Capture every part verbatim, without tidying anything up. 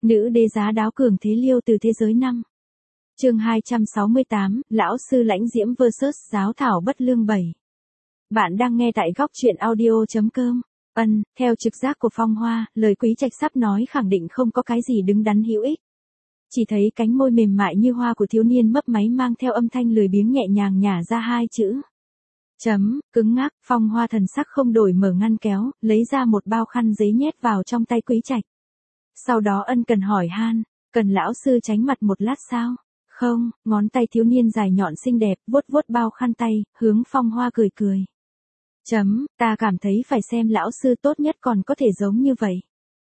Nữ đế giá đáo cường thế liêu từ thế giới năm. Chương hai trăm sáu mươi tám, lão sư lãnh diễm versus giáo thảo bất lương bảy. Bạn đang nghe tại góc truyện audio chấm com. Ân, theo trực giác của Phong Hoa, lời Quý Trạch sắp nói khẳng định không có cái gì đứng đắn hữu ích. Chỉ thấy cánh môi mềm mại như hoa của thiếu niên mấp máy mang theo âm thanh lười biếng nhẹ nhàng nhả ra hai chữ. Chấm, cứng ngắc, Phong Hoa thần sắc không đổi mở ngăn kéo, lấy ra một bao khăn giấy nhét vào trong tay Quý Trạch. Sau đó ân cần hỏi han, cần lão sư tránh mặt một lát sao? Không, ngón tay thiếu niên dài nhọn xinh đẹp, vuốt vuốt bao khăn tay, hướng Phong Hoa cười cười. Chấm, ta cảm thấy phải xem lão sư tốt nhất còn có thể giống như vậy.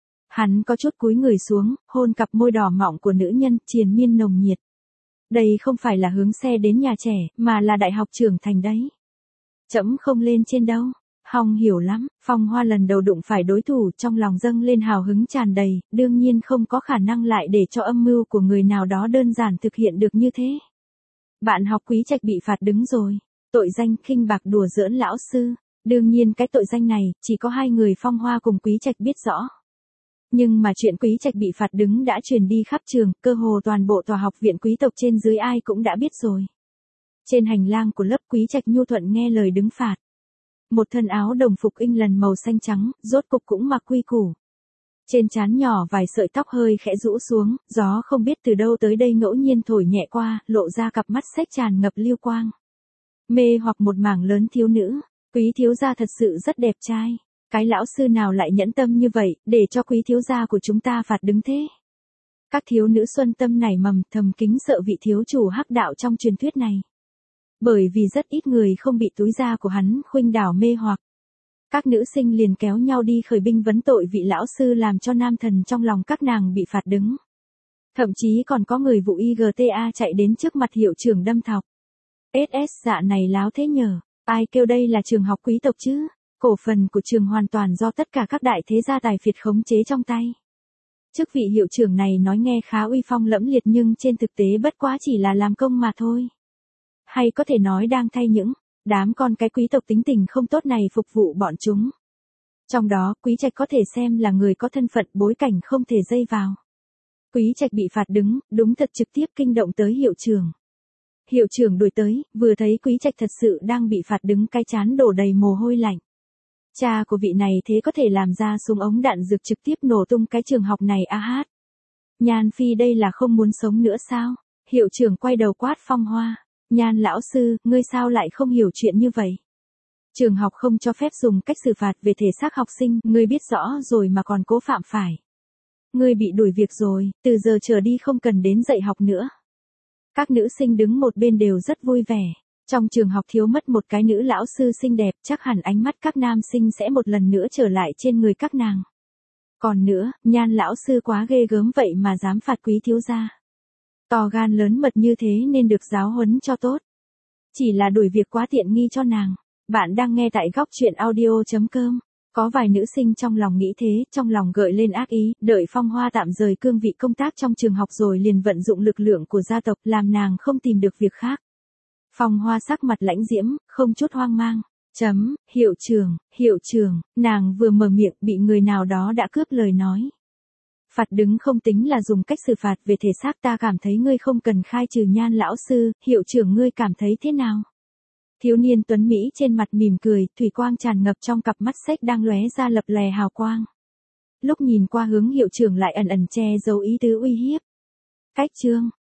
Hắn có chút cúi người xuống, hôn cặp môi đỏ mọng của nữ nhân, triền miên nồng nhiệt. Đây không phải là hướng xe đến nhà trẻ, mà là đại học trưởng thành đấy. Chấm không lên trên đâu. Hong hiểu lắm, Phong Hoa lần đầu đụng phải đối thủ trong lòng dâng lên hào hứng tràn đầy, đương nhiên không có khả năng lại để cho âm mưu của người nào đó đơn giản thực hiện được như thế. Bạn học Quý Trạch bị phạt đứng rồi. Tội danh khinh bạc đùa giỡn lão sư. Đương nhiên cái tội danh này, chỉ có hai người Phong Hoa cùng Quý Trạch biết rõ. Nhưng mà chuyện Quý Trạch bị phạt đứng đã truyền đi khắp trường, cơ hồ toàn bộ tòa học viện quý tộc trên dưới ai cũng đã biết rồi. Trên hành lang của lớp Quý Trạch nhu thuận nghe lời đứng phạt. Một thân áo đồng phục England lần màu xanh trắng, rốt cục cũng mặc quy củ. Trên trán nhỏ vài sợi tóc hơi khẽ rũ xuống, gió không biết từ đâu tới đây ngẫu nhiên thổi nhẹ qua, lộ ra cặp mắt xếch tràn ngập lưu quang. Mê hoặc một mảng lớn thiếu nữ, Quý thiếu gia thật sự rất đẹp trai. Cái lão sư nào lại nhẫn tâm như vậy, để cho Quý thiếu gia của chúng ta phạt đứng thế? Các thiếu nữ xuân tâm nảy mầm thầm kính sợ vị thiếu chủ hắc đạo trong truyền thuyết này. Bởi vì rất ít người không bị túi da của hắn khuynh đảo mê hoặc. Các nữ sinh liền kéo nhau đi khởi binh vấn tội vị lão sư làm cho nam thần trong lòng các nàng bị phạt đứng. Thậm chí còn có người vụ i giê tê a chạy đến trước mặt hiệu trưởng đâm thọc. ét ét dạ này láo thế nhờ, ai kêu đây là trường học quý tộc chứ? Cổ phần của trường hoàn toàn do tất cả các đại thế gia tài phiệt khống chế trong tay. Chức vị hiệu trưởng này nói nghe khá uy phong lẫm liệt nhưng trên thực tế bất quá chỉ là làm công mà thôi. Hay có thể nói đang thay những đám con cái quý tộc tính tình không tốt này phục vụ bọn chúng. Trong đó, Quý Trạch có thể xem là người có thân phận bối cảnh không thể dây vào. Quý Trạch bị phạt đứng, đúng thật trực tiếp kinh động tới hiệu trưởng. Hiệu trưởng đuổi tới, vừa thấy Quý Trạch thật sự đang bị phạt đứng cái trán đổ đầy mồ hôi lạnh. Cha của vị này thế có thể làm ra súng ống đạn dược trực tiếp nổ tung cái trường học này a hát. Nhan Phi đây là không muốn sống nữa sao? Hiệu trưởng quay đầu quát Phong Hoa. Nhan lão sư, ngươi sao lại không hiểu chuyện như vậy? Trường học không cho phép dùng cách xử phạt về thể xác học sinh, ngươi biết rõ rồi mà còn cố phạm phải. Ngươi bị đuổi việc rồi, từ giờ trở đi không cần đến dạy học nữa. Các nữ sinh đứng một bên đều rất vui vẻ. Trong trường học thiếu mất một cái nữ lão sư xinh đẹp, chắc hẳn ánh mắt các nam sinh sẽ một lần nữa trở lại trên người các nàng. Còn nữa, Nhan lão sư quá ghê gớm vậy mà dám phạt Quý thiếu gia. To gan lớn mật như thế nên được giáo huấn cho tốt. Chỉ là đuổi việc quá tiện nghi cho nàng. Bạn đang nghe tại góc truyện audio chấm com. Có vài nữ sinh trong lòng nghĩ thế, trong lòng gợi lên ác ý, đợi Phong Hoa tạm rời cương vị công tác trong trường học rồi liền vận dụng lực lượng của gia tộc làm nàng không tìm được việc khác. Phong Hoa sắc mặt lãnh diễm, không chút hoang mang. Chấm, hiệu trưởng, hiệu trưởng, nàng vừa mở miệng bị người nào đó đã cướp lời nói. Phạt đứng không tính là dùng cách xử phạt về thể xác, ta cảm thấy ngươi không cần khai trừ Nhan lão sư, hiệu trưởng ngươi cảm thấy thế nào? Thiếu niên tuấn Mỹ trên mặt mỉm cười, thủy quang tràn ngập trong cặp mắt xếch đang lóe ra lập lè hào quang. Lúc nhìn qua hướng hiệu trưởng lại ẩn ẩn che giấu ý tứ uy hiếp. Cách chương,